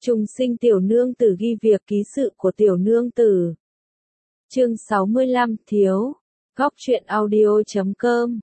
Trùng sinh tiểu nương tử ghi việc ký sự của tiểu nương tử. Chương 65 thiếu. Góc truyện audio.com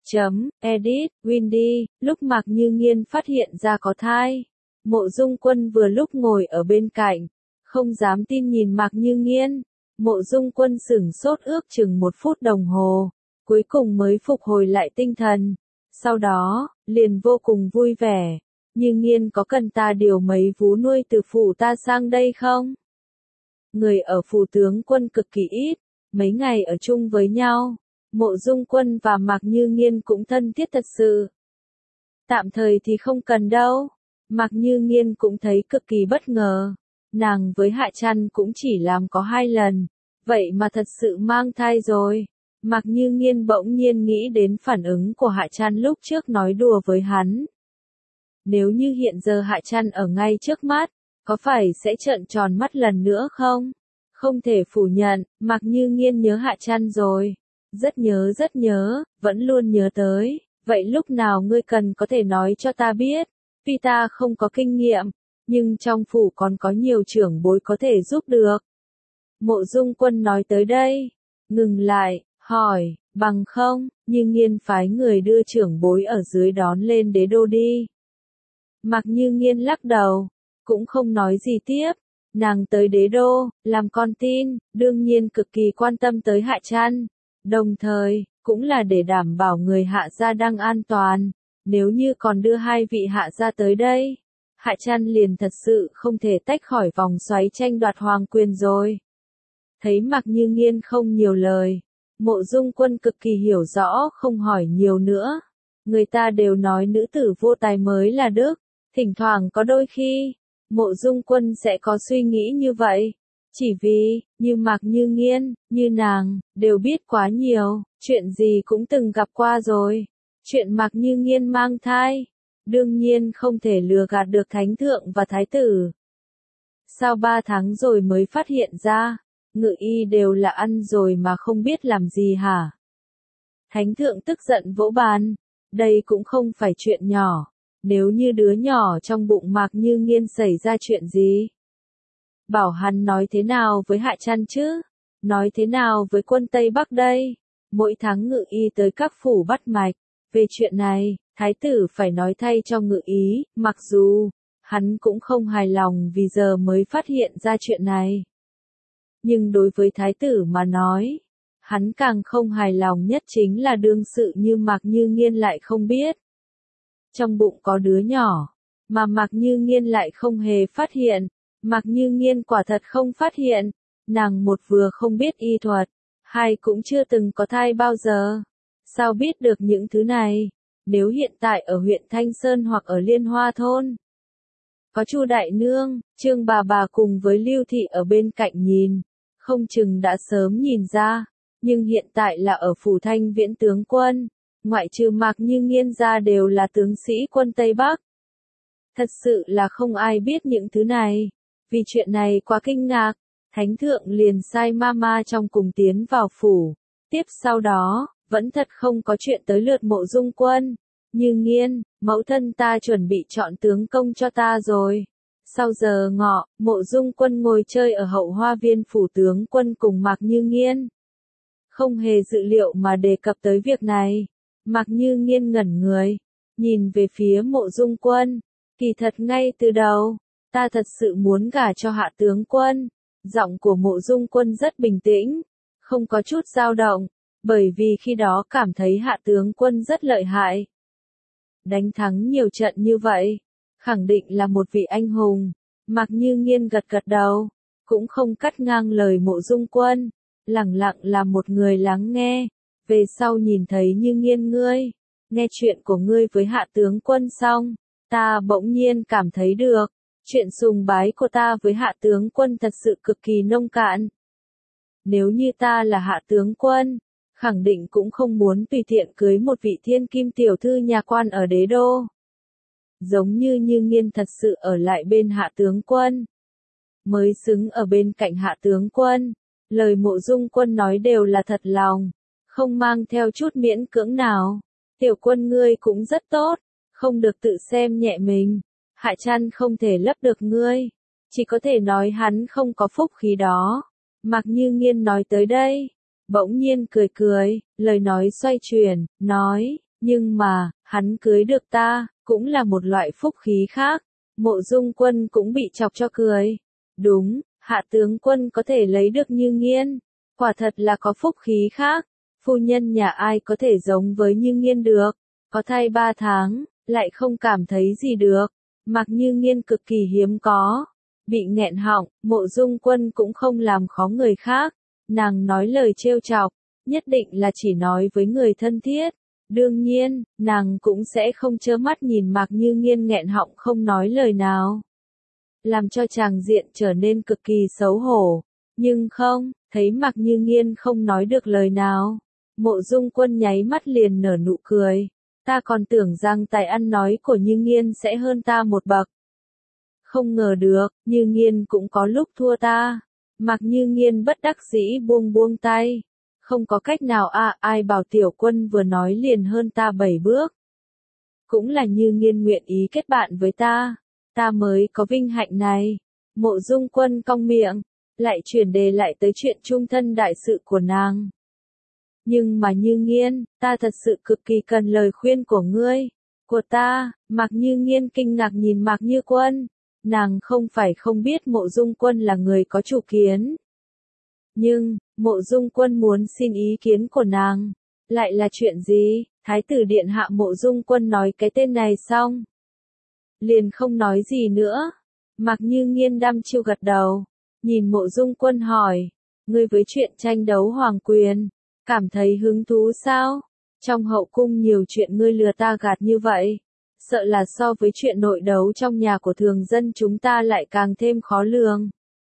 .edit Windy. Lúc Mạc Như Nghiên phát hiện ra có thai, Mộ Dung Quân vừa lúc ngồi ở bên cạnh, không dám tin nhìn Mạc Như Nghiên. Mộ Dung Quân sửng sốt ước chừng 1 phút đồng hồ, cuối cùng mới phục hồi lại tinh thần. Sau đó, liền vô cùng vui vẻ. Như Nghiên có cần ta điều mấy vú nuôi từ phủ ta sang đây không? Người ở phủ tướng quân cực kỳ ít, mấy ngày ở chung với nhau, Mộ Dung Quân và Mạc Như Nghiên cũng thân thiết thật sự. Tạm thời thì không cần đâu. Mạc Như Nghiên cũng thấy cực kỳ bất ngờ. Nàng với Hạ Trăn cũng chỉ làm có 2 lần, vậy mà thật sự mang thai rồi. Mạc Như Nghiên bỗng nhiên nghĩ đến phản ứng của Hạ Trăn lúc trước nói đùa với hắn. Nếu như hiện giờ Hạ Trăn ở ngay trước mắt, có phải sẽ trợn tròn mắt lần nữa không? Không thể phủ nhận, Mạc Như Nghiên nhớ Hạ Trăn rồi. Rất nhớ, vẫn luôn nhớ tới. Vậy lúc nào ngươi cần có thể nói cho ta biết. Tuy ta không có kinh nghiệm, nhưng trong phủ còn có nhiều trưởng bối có thể giúp được. Mộ Dung Quân nói tới đây, ngừng lại, hỏi, bằng không, Như Nghiên phái người đưa trưởng bối ở dưới đón lên đế đô đi. Mạc Như Nghiên lắc đầu, cũng không nói gì tiếp. Nàng tới đế đô, làm con tin, đương nhiên cực kỳ quan tâm tới Hạ Trăn. Đồng thời, cũng là để đảm bảo người Hạ gia đang an toàn. Nếu như còn đưa 2 vị Hạ gia tới đây, Hạ Trăn liền thật sự không thể tách khỏi vòng xoáy tranh đoạt hoàng quyền rồi. Thấy Mạc Như Nghiên không nhiều lời, Mộ Dung Quân cực kỳ hiểu rõ không hỏi nhiều nữa. Người ta đều nói nữ tử vô tài mới là đức, thỉnh thoảng có đôi khi, Mộ Dung Quân sẽ có suy nghĩ như vậy. Chỉ vì, như Mạc Như Nghiên, như nàng, đều biết quá nhiều, chuyện gì cũng từng gặp qua rồi. Chuyện Mạc Như Nghiên mang thai, đương nhiên không thể lừa gạt được thánh thượng và thái tử. Sau 3 tháng rồi mới phát hiện ra, Ngự y đều là ăn rồi mà không biết làm gì hả? Thánh thượng tức giận vỗ bàn, đây cũng không phải chuyện nhỏ. Nếu như đứa nhỏ trong bụng Mạc Như Nghiên xảy ra chuyện gì? Bảo hắn nói thế nào với Hạ Trăn chứ? Nói thế nào với quân Tây Bắc đây? Mỗi tháng Ngự y tới các phủ bắt mạch. Về chuyện này, thái tử phải nói thay cho Ngự y, mặc dù hắn cũng không hài lòng vì giờ mới phát hiện ra chuyện này. Nhưng đối với thái tử mà nói, hắn càng không hài lòng nhất chính là đương sự như Mạc Như Nghiên lại không biết. Trong bụng có đứa nhỏ, mà Mạc Như Nghiên lại không hề phát hiện. Mạc Như Nghiên quả thật không phát hiện, nàng một vừa không biết y thuật, 2 cũng chưa từng có thai bao giờ. Sao biết được những thứ này, nếu hiện tại ở huyện Thanh Sơn hoặc ở Liên Hoa Thôn? Có Chu Đại Nương, Trương bà cùng với Lưu Thị ở bên cạnh nhìn, không chừng đã sớm nhìn ra, nhưng hiện tại là ở phủ Thanh Viễn tướng quân, ngoại trừ Mạc Như Nghiên ra đều là tướng sĩ quân Tây Bắc. Thật sự là không ai biết những thứ này. Vì chuyện này quá kinh ngạc, thánh thượng liền sai mama trong cùng tiến vào phủ. Tiếp sau đó, vẫn thật không có chuyện tới lượt Mộ Dung Quân. Như Nghiên, mẫu thân ta chuẩn bị chọn tướng công cho ta rồi. Sau giờ ngọ, Mộ Dung Quân ngồi chơi ở hậu hoa viên phủ tướng quân cùng Mạc Như Nghiên. Không hề dự liệu mà đề cập tới việc này. Mạc Như Nghiên ngẩn người, nhìn về phía Mộ Dung Quân. Kỳ thật ngay từ đầu, ta thật sự muốn gả cho Hạ tướng quân. Giọng của Mộ Dung Quân rất bình tĩnh, không có chút dao động, bởi vì khi đó cảm thấy Hạ tướng quân rất lợi hại. Đánh thắng nhiều trận như vậy, khẳng định là một vị anh hùng. Mạc Như Nghiên gật gật đầu, cũng không cắt ngang lời Mộ Dung Quân, lẳng lặng là một người lắng nghe. Về sau nhìn thấy Như Nghiên ngươi, nghe chuyện của ngươi với Hạ tướng quân xong, ta bỗng nhiên cảm thấy được, chuyện sùng bái của ta với Hạ tướng quân thật sự cực kỳ nông cạn. Nếu như ta là Hạ tướng quân, khẳng định cũng không muốn tùy tiện cưới một vị thiên kim tiểu thư nhà quan ở đế đô. Giống như Như Nghiên thật sự ở lại bên Hạ tướng quân, mới xứng ở bên cạnh Hạ tướng quân. Lời Mộ Dung Quân nói đều là thật lòng, không mang theo chút miễn cưỡng nào. Tiểu quân ngươi cũng rất tốt, không được tự xem nhẹ mình. Hạ Trăn không thể lấp được ngươi. chỉ có thể nói hắn không có phúc khí đó. Mạc Như Nghiên nói tới đây, bỗng nhiên cười cười, lời nói xoay chuyển, nói, nhưng mà, hắn cưới được ta, cũng là một loại phúc khí khác. Mộ Dung Quân cũng bị chọc cho cười. Đúng, hạ tướng quân có thể lấy được Như Nghiên, quả thật là có phúc khí khác. Phu nhân nhà ai có thể giống với Như Nghiên được, có thai 3 tháng, lại không cảm thấy gì được. Mạc Như Nghiên cực kỳ hiếm có, bị nghẹn họng, Mộ Dung Quân cũng không làm khó người khác. Nàng nói lời trêu chọc, nhất định là chỉ nói với người thân thiết. Đương nhiên, nàng cũng sẽ không trơ mắt nhìn Mạc Như Nghiên nghẹn họng không nói lời nào, làm cho tràng diện trở nên cực kỳ xấu hổ. Nhưng không, thấy Mạc Như Nghiên không nói được lời nào, Mộ Dung Quân nháy mắt liền nở nụ cười. Ta còn tưởng rằng tài ăn nói của Như Nghiên sẽ hơn ta một bậc. Không ngờ được, Như Nghiên cũng có lúc thua ta. Mạc Như Nghiên bất đắc dĩ buông tay. Không có cách nào ai bảo tiểu quân vừa nói liền hơn ta 7 bước. Cũng là Như Nghiên nguyện ý kết bạn với ta mới có vinh hạnh này. Mộ Dung Quân cong miệng, lại chuyển đề lại tới chuyện chung thân đại sự của nàng. Nhưng mà Như Nghiên, ta thật sự cực kỳ cần lời khuyên của ngươi, của ta. Mạc Như Nghiên kinh ngạc nhìn Mạc Như Quân, nàng không phải không biết Mộ Dung Quân là người có chủ kiến. Nhưng, Mộ Dung Quân muốn xin ý kiến của nàng, lại là chuyện gì? Thái tử điện hạ Mộ Dung Quân nói cái tên này xong, liền không nói gì nữa. Mạc Như Nghiên đăm chiêu gật đầu, nhìn Mộ Dung Quân hỏi, ngươi với chuyện tranh đấu hoàng quyền, cảm thấy hứng thú sao? Trong hậu cung nhiều chuyện ngươi lừa ta gạt như vậy, sợ là so với chuyện nội đấu trong nhà của thường dân chúng ta lại càng thêm khó lường.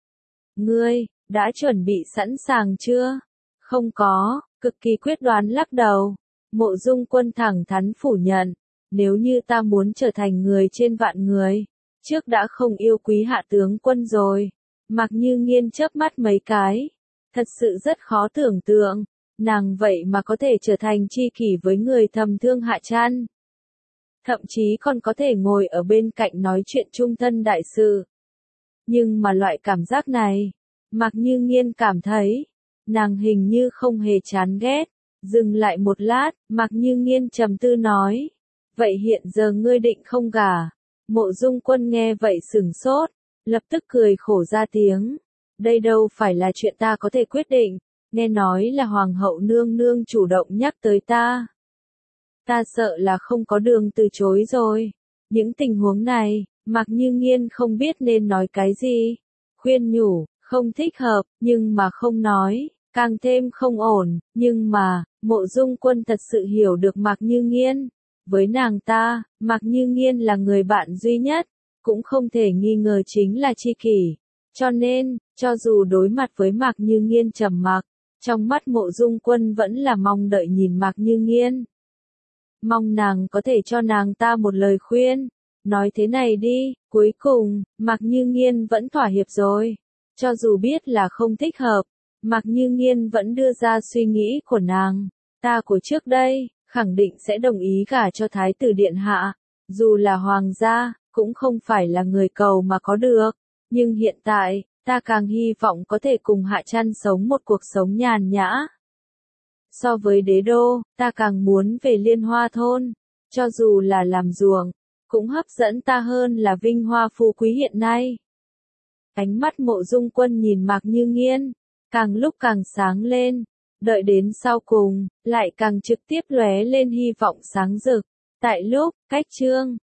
Ngươi, đã chuẩn bị sẵn sàng chưa? Không có, cực kỳ quyết đoán lắc đầu. Mộ Dung Quân thẳng thắn phủ nhận, nếu như ta muốn trở thành người trên vạn người, trước đã không yêu quý hạ tướng quân rồi. Mạc Như Nghiên chớp mắt mấy cái, thật sự rất khó tưởng tượng, nàng vậy mà có thể trở thành tri kỷ với người thầm thương Hạ Trăn. Thậm chí còn có thể ngồi ở bên cạnh nói chuyện chung thân đại sự. Nhưng mà loại cảm giác này, Mạc Như Nghiên cảm thấy, nàng hình như không hề chán ghét. Dừng lại một lát, Mạc Như Nghiên trầm tư nói, vậy hiện giờ ngươi định không gả? Mộ Dung Quân nghe vậy sửng sốt, lập tức cười khổ ra tiếng. Đây đâu phải là chuyện ta có thể quyết định, nghe nói là Hoàng hậu nương nương chủ động nhắc tới ta. Ta sợ là không có đường từ chối rồi. Những tình huống này, Mạc Như Nghiên không biết nên nói cái gì. Khuyên nhủ, không thích hợp, nhưng mà không nói, càng thêm không ổn. Nhưng mà, Mộ Dung Quân thật sự hiểu được Mạc Như Nghiên. Với nàng ta, Mạc Như Nghiên là người bạn duy nhất, cũng không thể nghi ngờ chính là tri kỷ. Cho nên, cho dù đối mặt với Mạc Như Nghiên trầm mặc, trong mắt Mộ Dung Quân vẫn là mong đợi nhìn Mạc Như Nghiên. Mong nàng có thể cho nàng ta một lời khuyên. Nói thế này đi, cuối cùng, Mạc Như Nghiên vẫn thỏa hiệp rồi. Cho dù biết là không thích hợp, Mạc Như Nghiên vẫn đưa ra suy nghĩ của nàng. Ta của trước đây, khẳng định sẽ đồng ý gả cho Thái tử điện hạ. Dù là hoàng gia, cũng không phải là người cầu mà có được. Nhưng hiện tại, ta càng hy vọng có thể cùng Hạ Trăn sống một cuộc sống nhàn nhã. So với đế đô, ta càng muốn về Liên Hoa thôn. Cho dù là làm ruộng, cũng hấp dẫn ta hơn là vinh hoa phú quý hiện nay. Ánh mắt Mộ Dung Quân nhìn Mạc Như Nghiên, càng lúc càng sáng lên, đợi đến sau cùng, lại càng trực tiếp lóe lên hy vọng sáng rực. Tại lúc, cách chương